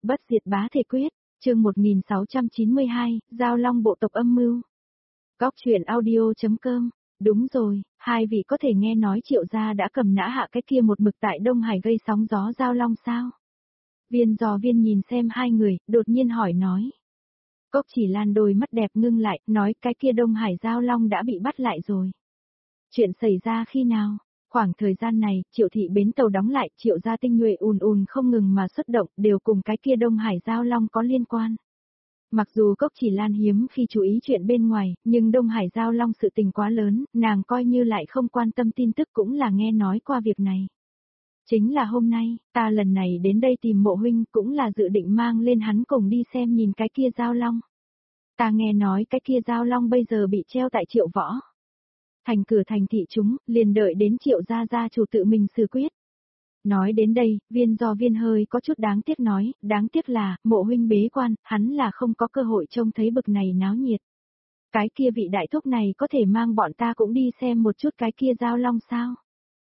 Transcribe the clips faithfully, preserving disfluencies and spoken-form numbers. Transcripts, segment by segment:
Bất diệt bá thể quyết, chương một nghìn sáu trăm chín mươi hai, Giao Long bộ tộc âm mưu. Góc truyện audio.com, đúng rồi, hai vị có thể nghe nói Triệu gia đã cầm nã hạ cái kia một mực tại Đông Hải gây sóng gió Giao Long sao? Viên Giò Viên nhìn xem hai người, đột nhiên hỏi nói. Cốc Chỉ Lan đôi mắt đẹp ngưng lại, nói cái kia Đông Hải Giao Long đã bị bắt lại rồi. Chuyện xảy ra khi nào? Khoảng thời gian này, Triệu thị bến tàu đóng lại, Triệu gia tinh nhuệ ùn ùn không ngừng mà xuất động, đều cùng cái kia Đông Hải Giao Long có liên quan. Mặc dù Cốc Chỉ Lan hiếm khi chú ý chuyện bên ngoài, nhưng Đông Hải Giao Long sự tình quá lớn, nàng coi như lại không quan tâm tin tức cũng là nghe nói qua việc này. Chính là hôm nay, ta lần này đến đây tìm Mộ huynh cũng là dự định mang lên hắn cùng đi xem nhìn cái kia Giao Long. Ta nghe nói cái kia Giao Long bây giờ bị treo tại Triệu Võ. Thành cửa thành thị chúng, liền đợi đến Triệu gia gia chủ tự mình xử quyết. Nói đến đây, Viên Giò Viên hơi có chút đáng tiếc nói, đáng tiếc là, Mộ huynh bế quan, hắn là không có cơ hội trông thấy bực này náo nhiệt. Cái kia vị đại thúc này có thể mang bọn ta cũng đi xem một chút cái kia Giao Long sao?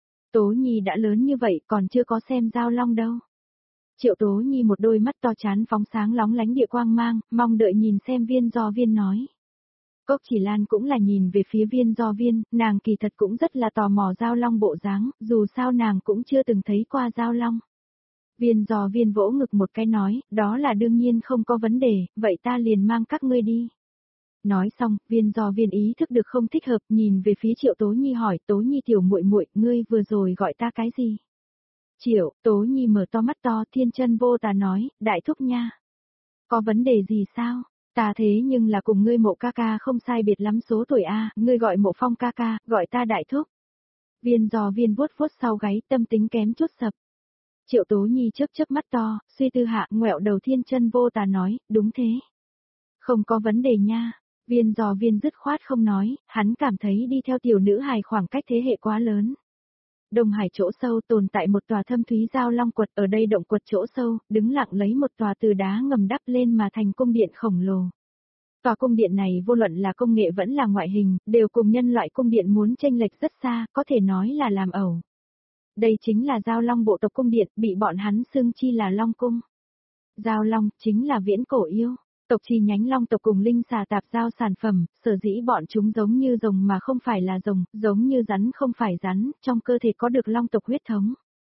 Tố Nhi đã lớn như vậy còn chưa có xem Giao Long đâu. Triệu Tố Nhi một đôi mắt to chán phóng sáng lóng lánh địa quang mang, mong đợi nhìn xem Viên Giò Viên nói. Cốc Chỉ Lan cũng là nhìn về phía Viên Giò Viên, nàng kỳ thật cũng rất là tò mò Giao Long bộ dáng, dù sao nàng cũng chưa từng thấy qua Giao Long. Viên Giò Viên vỗ ngực một cái nói, đó là đương nhiên không có vấn đề, vậy ta liền mang các ngươi đi. Nói xong, Viên Giò Viên ý thức được không thích hợp, nhìn về phía Triệu Tố Nhi hỏi, Tố Nhi tiểu muội muội, ngươi vừa rồi gọi ta cái gì? Triệu, Tố Nhi mở to mắt to, thiên chân vô tà nói, đại thúc nha. Có vấn đề gì sao? Ta thế nhưng là cùng ngươi Mộ ca ca không sai biệt lắm số tuổi a, ngươi gọi Mộ Phong ca ca, gọi ta đại thúc. Viên Giò Viên vuốt vuốt sau gáy, tâm tính kém chút sập. Triệu Tố Nhi chớp chớp mắt to, suy tư hạ, ngoẹo đầu thiên chân vô tà nói, đúng thế. Không có vấn đề nha. Viên Giò Viên dứt khoát không nói, hắn cảm thấy đi theo tiểu nữ hài khoảng cách thế hệ quá lớn. Đông Hải chỗ sâu tồn tại một tòa thâm thúy Giao Long quật, ở đây động quật chỗ sâu, đứng lặng lấy một tòa từ đá ngầm đắp lên mà thành cung điện khổng lồ. Tòa cung điện này vô luận là công nghệ vẫn là ngoại hình, đều cùng nhân loại cung điện muốn chênh lệch rất xa, có thể nói là làm ẩu. Đây chính là Giao Long bộ tộc cung điện, bị bọn hắn xưng chi là Long cung. Giao Long chính là viễn cổ yêu. Tộc chi nhánh Long tộc cùng linh xà tạp giao sản phẩm, sở dĩ bọn chúng giống như rồng mà không phải là rồng, giống như rắn không phải rắn, trong cơ thể có được Long tộc huyết thống.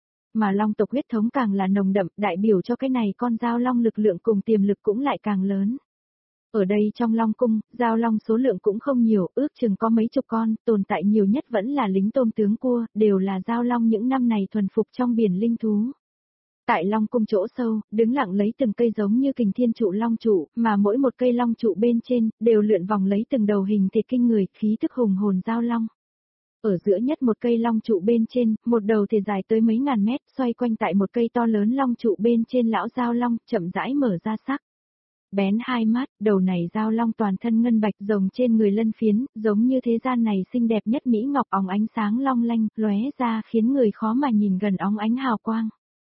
Mà Long tộc huyết thống càng là nồng đậm, đại biểu cho cái này con Giao Long lực lượng cùng tiềm lực cũng lại càng lớn. Ở đây trong Long cung, Giao Long số lượng cũng không nhiều, ước chừng có mấy chục con, tồn tại nhiều nhất vẫn là lính tôm tướng cua, đều là Giao Long những năm này thuần phục trong biển linh thú. Tại Long cung chỗ sâu, đứng lặng lấy từng cây giống như kình thiên trụ long trụ, mà mỗi một cây long trụ bên trên, đều lượn vòng lấy từng đầu hình thể kinh người, khí thức hùng hồn Giao Long. Ở giữa nhất một cây long trụ bên trên, một đầu thể dài tới mấy ngàn mét, xoay quanh tại một cây to lớn long trụ bên trên lão Giao Long, chậm rãi mở ra sắc. Bén hai mắt, đầu này Giao Long toàn thân ngân bạch rồng trên người lân phiến, giống như thế gian này xinh đẹp nhất mỹ ngọc óng ánh sáng long lanh, lóe ra khiến người khó mà nhìn gần óng ánh hào quang.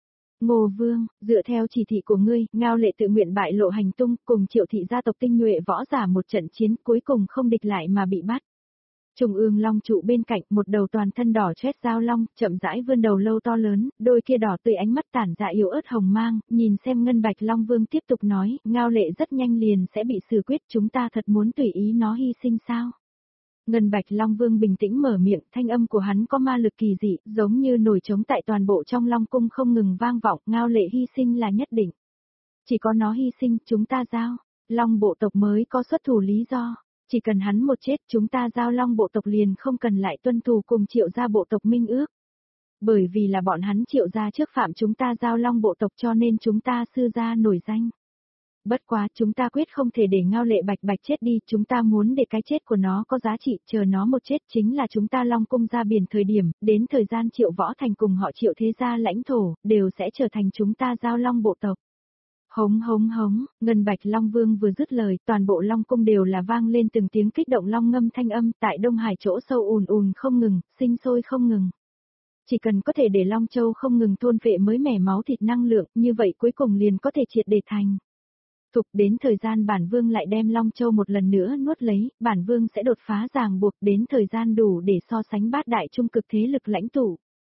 Ngô Vương, dựa theo chỉ thị của ngươi, Ngao Lệ tự nguyện bại lộ hành tung, cùng Triệu thị gia tộc tinh nhuệ võ giả một trận chiến, cuối cùng không địch lại mà bị bắt. Trung ương long trụ bên cạnh, một đầu toàn thân đỏ chét Giao Long, chậm rãi vươn đầu lâu to lớn, đôi kia đỏ tươi ánh mắt tản ra yếu ớt hồng mang, nhìn xem ngân bạch Long Vương tiếp tục nói, Ngao Lệ rất nhanh liền sẽ bị xử quyết, chúng ta thật muốn tùy ý nó hy sinh sao? Ngân bạch Long Vương bình tĩnh mở miệng, thanh âm của hắn có ma lực kỳ dị, giống như nổi trống tại toàn bộ trong Long cung không ngừng vang vọng, Ngao Lệ hy sinh là nhất định. Chỉ có nó hy sinh, chúng ta giao, Long bộ tộc mới có xuất thủ lý do, chỉ cần hắn một chết, chúng ta giao Long bộ tộc liền không cần lại tuân thủ cùng Triệu gia bộ tộc minh ước. Bởi vì là bọn hắn Triệu gia trước phạm chúng ta giao Long bộ tộc cho nên chúng ta sư gia nổi danh. Bất quá chúng ta quyết không thể để Ngao Lệ bạch bạch chết đi, chúng ta muốn để cái chết của nó có giá trị, chờ nó một chết chính là chúng ta Long cung ra biển thời điểm, đến thời gian Triệu võ thành cùng họ Triệu thế gia lãnh thổ, đều sẽ trở thành chúng ta giao Long bộ tộc. Hống hống hống, ngân bạch Long Vương vừa dứt lời, toàn bộ Long cung đều là vang lên từng tiếng kích động long ngâm thanh âm, tại Đông Hải chỗ sâu ùn ùn không ngừng, sinh sôi không ngừng. Chỉ cần có thể để Long Châu không ngừng thôn phệ mới mẻ máu thịt năng lượng, như vậy cuối cùng liền có thể triệt để thành. Thục đến thời gian bản vương lại đem Long Châu một lần nữa nuốt lấy, bản vương sẽ đột phá ràng buộc đến thời gian đủ để so sánh bát đại trung cực thế lực lãnh tụ.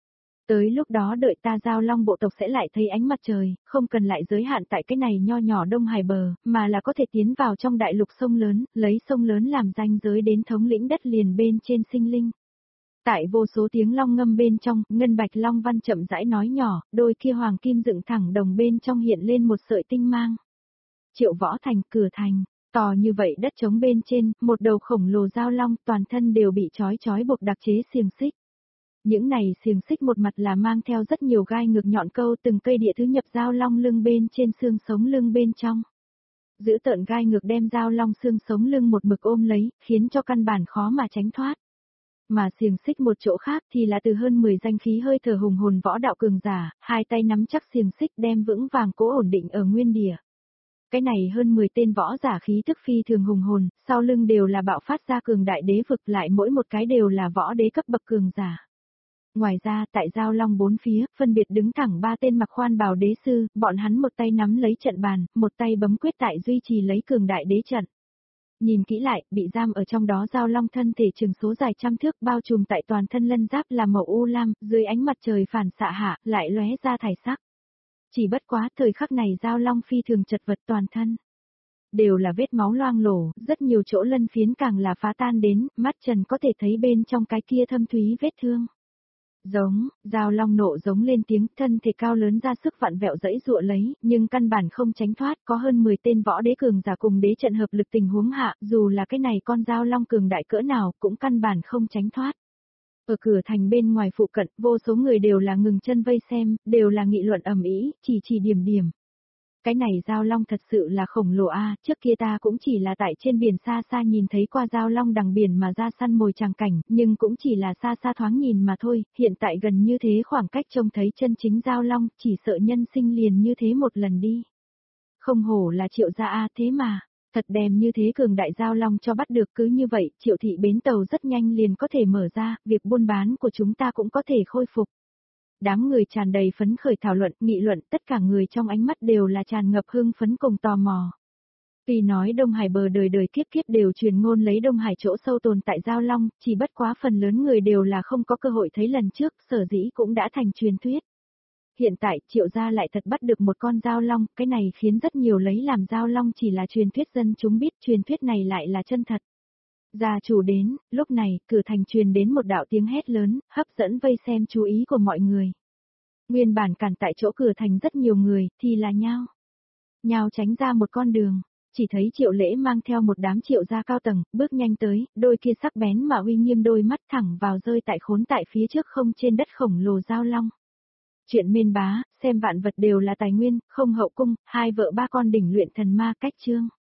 Tới lúc đó đợi ta Giao Long bộ tộc sẽ lại thấy ánh mặt trời, không cần lại giới hạn tại cái này nho nhỏ Đông Hải bờ, mà là có thể tiến vào trong đại lục sông lớn, lấy sông lớn làm ranh giới đến thống lĩnh đất liền bên trên sinh linh. Tại vô số tiếng long ngâm bên trong, ngân bạch long văn chậm rãi nói nhỏ, đôi kia hoàng kim dựng thẳng đồng bên trong hiện lên một sợi tinh mang. Triệu Võ Thành, cửa thành, to như vậy đất trống bên trên, một đầu khổng lồ giao long toàn thân đều bị trói trói buộc đặc chế xiềng xích. Những này xiềng xích một mặt là mang theo rất nhiều gai ngược nhọn câu từng cây địa thứ nhập giao long lưng bên trên xương sống lưng bên trong. Giữ tợn gai ngược đem giao long xương sống lưng một mực ôm lấy, khiến cho căn bản khó mà tránh thoát. Mà xiềng xích một chỗ khác thì là từ hơn mười danh khí hơi thở hùng hồn võ đạo cường giả, hai tay nắm chắc xiềng xích đem vững vàng cố ổn định ở nguyên địa. Cái này hơn mười tên võ giả khí tức phi thường hùng hồn, sau lưng đều là bạo phát ra cường đại đế vực, lại mỗi một cái đều là võ đế cấp bậc cường giả. Ngoài ra, tại giao long bốn phía, phân biệt đứng thẳng ba tên mặc khoan bào đế sư, bọn hắn một tay nắm lấy trận bàn, một tay bấm quyết tại duy trì lấy cường đại đế trận. Nhìn kỹ lại, bị giam ở trong đó giao long thân thể trường số dài trăm thước bao trùm tại toàn thân lân giáp là màu u lam, dưới ánh mặt trời phản xạ hạ, lại lóe ra thải sắc. Chỉ bất quá thời khắc này giao long phi thường chật vật toàn thân. Đều là vết máu loang lổ, rất nhiều chỗ lân phiến càng là phá tan đến, mắt trần có thể thấy bên trong cái kia thâm thúy vết thương. Giống, giao long nộ giống lên tiếng, thân thể cao lớn ra sức vặn vẹo dẫy dụa lấy, nhưng căn bản không tránh thoát, có hơn mười tên võ đế cường giả cùng đế trận hợp lực tình huống hạ, dù là cái này con giao long cường đại cỡ nào, cũng căn bản không tránh thoát. Ở cửa thành bên ngoài phụ cận, vô số người đều là ngừng chân vây xem, đều là nghị luận ầm ĩ, chỉ chỉ điểm điểm. Cái này giao long thật sự là khổng lồ a, trước kia ta cũng chỉ là tại trên biển xa xa nhìn thấy qua giao long đằng biển mà ra săn mồi tràng cảnh, nhưng cũng chỉ là xa xa thoáng nhìn mà thôi, hiện tại gần như thế khoảng cách trông thấy chân chính giao long, chỉ sợ nhân sinh liền như thế một lần đi. Không hổ là Triệu gia a, thế mà, thật đem như thế cường đại giao long cho bắt được, cứ như vậy, Triệu thị bến tàu rất nhanh liền có thể mở ra, việc buôn bán của chúng ta cũng có thể khôi phục. Đám người tràn đầy phấn khởi thảo luận, nghị luận, tất cả người trong ánh mắt đều là tràn ngập hưng phấn cùng tò mò. Tuy nói Đông Hải bờ đời đời kiếp kiếp đều truyền ngôn lấy Đông Hải chỗ sâu tồn tại giao long, chỉ bất quá phần lớn người đều là không có cơ hội thấy lần trước, sở dĩ cũng đã thành truyền thuyết. Hiện tại, Triệu gia lại thật bắt được một con giao long, cái này khiến rất nhiều lấy làm giao long chỉ là truyền thuyết dân chúng biết, truyền thuyết này lại là chân thật. Gia chủ đến, lúc này, cửa thành truyền đến một đạo tiếng hét lớn, hấp dẫn vây xem chú ý của mọi người. Nguyên bản cản tại chỗ cửa thành rất nhiều người, thì là nhao. Nhao tránh ra một con đường, chỉ thấy Triệu Lễ mang theo một đám Triệu gia cao tầng, bước nhanh tới, đôi kia sắc bén mà uy nghiêm đôi mắt thẳng vào rơi tại khốn tại phía trước không trên đất khổng lồ giao long. Chuyện mên bá, xem vạn vật đều là tài nguyên, không hậu cung, hai vợ ba con đỉnh luyện thần ma cách chương.